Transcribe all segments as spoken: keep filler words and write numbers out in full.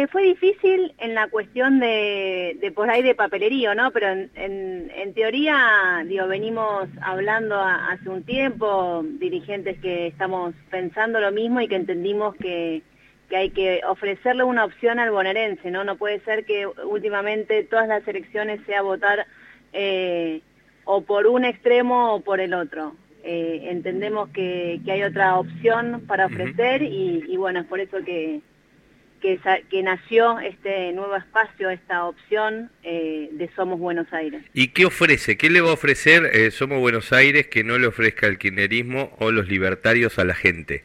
fue difícil en la cuestión de, de por ahí de papelerío, ¿no? Pero en, en, en teoría, digo, venimos hablando a, hace un tiempo, dirigentes que estamos pensando lo mismo y que entendimos que, que hay que ofrecerle una opción al bonaerense, ¿no? No puede ser que últimamente todas las elecciones sea votar eh, o por un extremo o por el otro. Eh, entendemos que, que hay otra opción para ofrecer y, y bueno, es por eso que... Que, que nació este nuevo espacio, esta opción eh, de Somos Buenos Aires. ¿Y qué ofrece? ¿Qué le va a ofrecer eh, Somos Buenos Aires que no le ofrezca el kirchnerismo o los libertarios a la gente?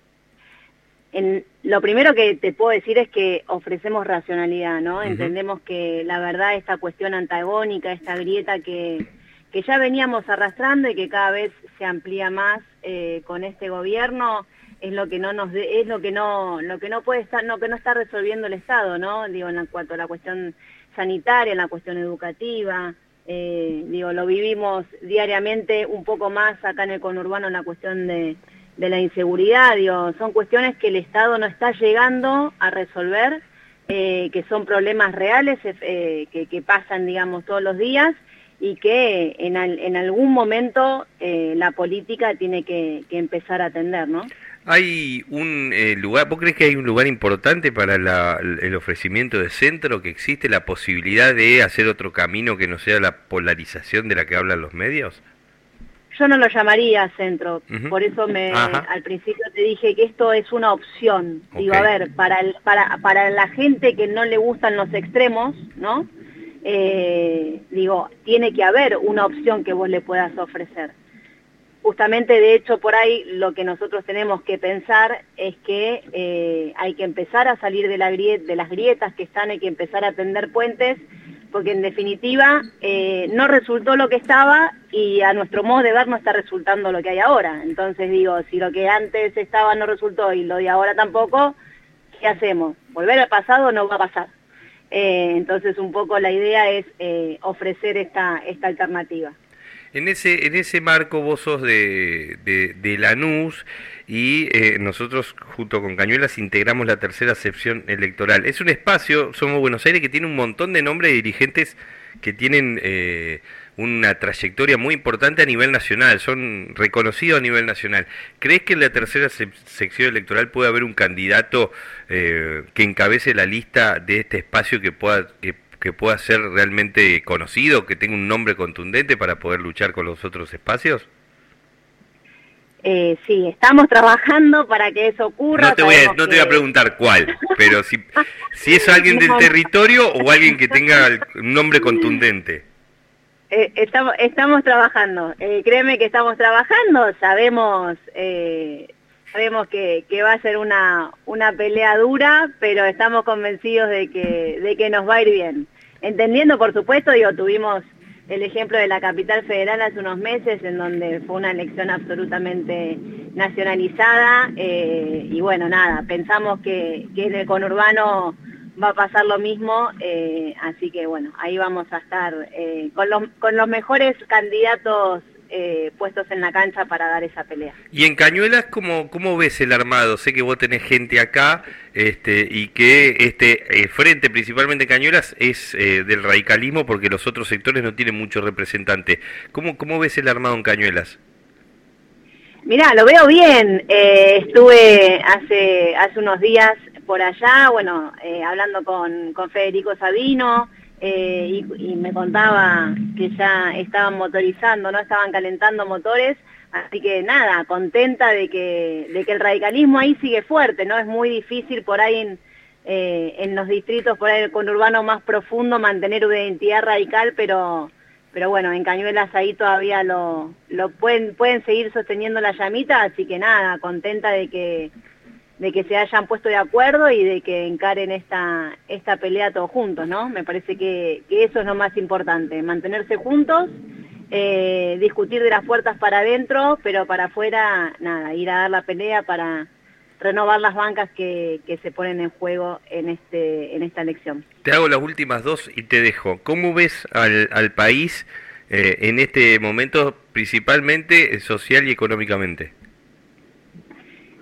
En, lo primero que te puedo decir es que ofrecemos racionalidad, ¿no? Uh-huh. Entendemos que la verdad esta cuestión antagónica, esta grieta que, que ya veníamos arrastrando y que cada vez se amplía más eh, con este gobierno, es lo que no nos de, es lo que no lo que no puede estar no que no está resolviendo el Estado, ¿no? Digo, en cuanto a la cuestión sanitaria, en la cuestión educativa, eh, digo, lo vivimos diariamente un poco más acá en el conurbano en la cuestión de, de la inseguridad, digo, son cuestiones que el Estado no está llegando a resolver, eh, que son problemas reales eh, que, que pasan, digamos, todos los días y que en, al, en algún momento eh, la política tiene que, que empezar a atender, ¿no? ¿Hay un eh, lugar, vos crees que hay un lugar importante para la, el ofrecimiento de centro, que existe la posibilidad de hacer otro camino que no sea la polarización de la que hablan los medios? Yo no lo llamaría centro, uh-huh. Por eso me Ajá. al principio te dije que esto es una opción. Okay. Digo, a ver, para, el, para, para la gente que no le gustan los extremos, ¿no? Eh, digo, tiene que haber una opción que vos le puedas ofrecer. Justamente, de hecho, por ahí lo que nosotros tenemos que pensar es que eh, hay que empezar a salir de, la grieta, de las grietas que están, hay que empezar a tender puentes, porque en definitiva eh, no resultó lo que estaba y a nuestro modo de ver no está resultando lo que hay ahora. Entonces digo, si lo que antes estaba no resultó y lo de ahora tampoco, ¿qué hacemos? ¿Volver al pasado? No va a pasar. Eh, entonces un poco la idea es eh, ofrecer esta, esta alternativa. En ese en ese marco vos sos de, de, de Lanús y eh, nosotros junto con Cañuelas integramos la tercera sección electoral. Es un espacio, Somos Buenos Aires, que tiene un montón de nombres de dirigentes que tienen eh, una trayectoria muy importante a nivel nacional, son reconocidos a nivel nacional. ¿Crees que en la tercera se sección electoral puede haber un candidato eh, que encabece la lista de este espacio que pueda... que que pueda ser realmente conocido, que tenga un nombre contundente para poder luchar con los otros espacios? Eh, sí, estamos trabajando para que eso ocurra. No te voy a, no que... te voy a preguntar cuál, pero si, si es alguien del territorio o alguien que tenga un nombre contundente. Eh, estamos, estamos trabajando, eh, créeme que estamos trabajando, sabemos... Eh, Sabemos que, que va a ser una, una pelea dura, pero estamos convencidos de que, de que nos va a ir bien. Entendiendo, por supuesto, digo, tuvimos el ejemplo de la Capital Federal hace unos meses, en donde fue una elección absolutamente nacionalizada, eh, y bueno, nada, pensamos que, que en el conurbano va a pasar lo mismo, eh, así que bueno, ahí vamos a estar eh, con, los, con los mejores candidatos Eh, puestos en la cancha para dar esa pelea. Y en Cañuelas, ¿cómo, cómo ves el armado? Sé que vos tenés gente acá este, y que este eh, frente, principalmente en Cañuelas, es eh, del radicalismo porque los otros sectores no tienen mucho representante. ¿Cómo, cómo ves el armado en Cañuelas? Mirá, lo veo bien. Eh, estuve hace, hace unos días por allá, bueno, eh, hablando con, con Federico Sabino, Eh, y, y me contaba que ya estaban motorizando, no estaban calentando motores, así que nada, contenta de que de que el radicalismo ahí sigue fuerte, ¿no? Es muy difícil por ahí en, eh, en los distritos, por ahí el conurbano más profundo, mantener una identidad radical, pero pero bueno, en Cañuelas ahí todavía lo, lo pueden, pueden seguir sosteniendo la llamita, así que nada, contenta de que de que se hayan puesto de acuerdo y de que encaren esta esta pelea todos juntos, ¿no? Me parece que, que eso es lo más importante, mantenerse juntos, eh, discutir de las puertas para adentro, pero para afuera, nada, ir a dar la pelea para renovar las bancas que, que se ponen en juego en este en esta elección. Te hago las últimas dos y te dejo. ¿Cómo ves al, al país eh, en este momento, principalmente social y económicamente?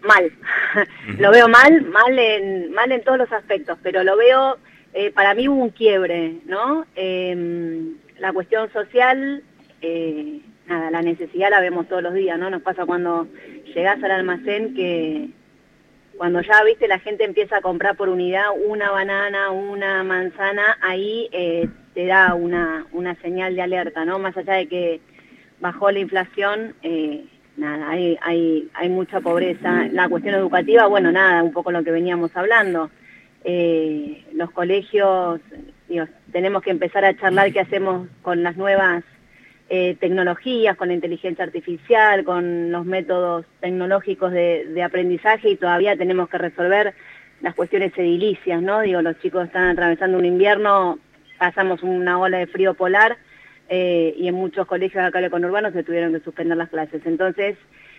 mal. Uh-huh. Lo veo mal, mal en, mal en todos los aspectos, pero lo veo, eh, para mí hubo un quiebre, ¿no? Eh, la cuestión social, eh, nada, la necesidad la vemos todos los días, ¿no? Nos pasa cuando llegás al almacén que cuando ya, viste, la gente empieza a comprar por unidad una banana, una manzana, ahí eh, te da una, una señal de alerta, ¿no? Más allá de que bajó la inflación, eh, nada, hay, hay, hay mucha pobreza. La cuestión educativa, bueno, nada, un poco lo que veníamos hablando. Eh, los colegios, digo, tenemos que empezar a charlar qué hacemos con las nuevas Eh, tecnologías, con la inteligencia artificial, con los métodos tecnológicos de, de aprendizaje, y todavía tenemos que resolver las cuestiones edilicias, ¿no? Digo, los chicos están atravesando un invierno, pasamos una ola de frío polar, eh, y en muchos colegios acá del conurbano se tuvieron que suspender las clases. Entonces,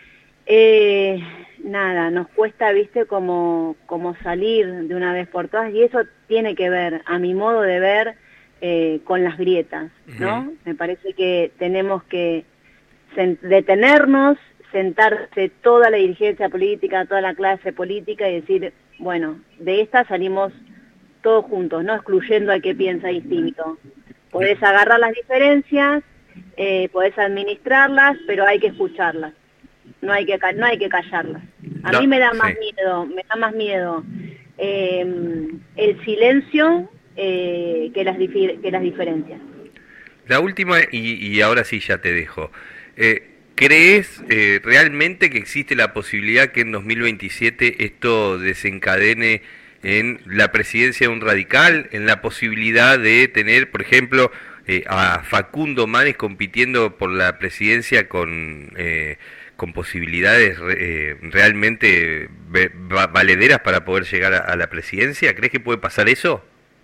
eh, nada, nos cuesta, viste, como, como salir de una vez por todas, y eso tiene que ver, a mi modo de ver, Eh, con las grietas, ¿no? Uh-huh. Me parece que tenemos que detenernos, sentarse toda la dirigencia política, toda la clase política y decir, bueno, de esta salimos todos juntos, no excluyendo al que piensa distinto. Podés agarrar las diferencias, eh, podés administrarlas, pero hay que escucharlas, no hay que, no hay que callarlas. A no, mí me da más sí. miedo, me da más miedo eh, el silencio Eh, que, las que las diferencias. La última, y, y ahora sí ya te dejo. Eh, ¿Crees eh, realmente que existe la posibilidad que en dos mil veintisiete esto desencadene en la presidencia de un radical, en la posibilidad de tener, por ejemplo, eh, a Facundo Manes compitiendo por la presidencia con... Eh, con posibilidades eh, realmente valederas para poder llegar a, a la presidencia? ¿Crees que puede pasar eso?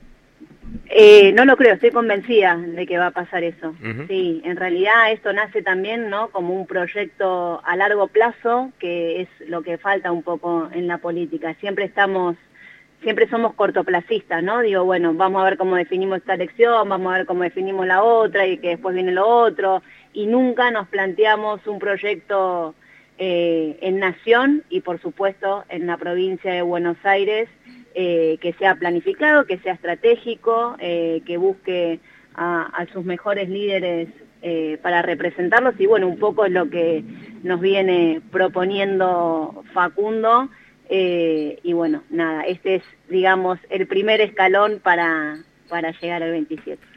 Eh, no lo creo, estoy convencida de que va a pasar eso. Uh-huh. Sí, en realidad esto nace también, ¿no?, como un proyecto a largo plazo, que es lo que falta un poco en la política. Siempre estamos, siempre somos cortoplacistas, ¿no? Digo, bueno, vamos a ver cómo definimos esta elección, vamos a ver cómo definimos la otra y que después viene lo otro, y nunca nos planteamos un proyecto eh, en nación y por supuesto en la provincia de Buenos Aires, Eh, que sea planificado, que sea estratégico, eh, que busque a, a sus mejores líderes eh, para representarlos, y bueno, un poco es lo que nos viene proponiendo Facundo, eh, y bueno, nada, este es, digamos, el primer escalón para, para llegar al veintisiete.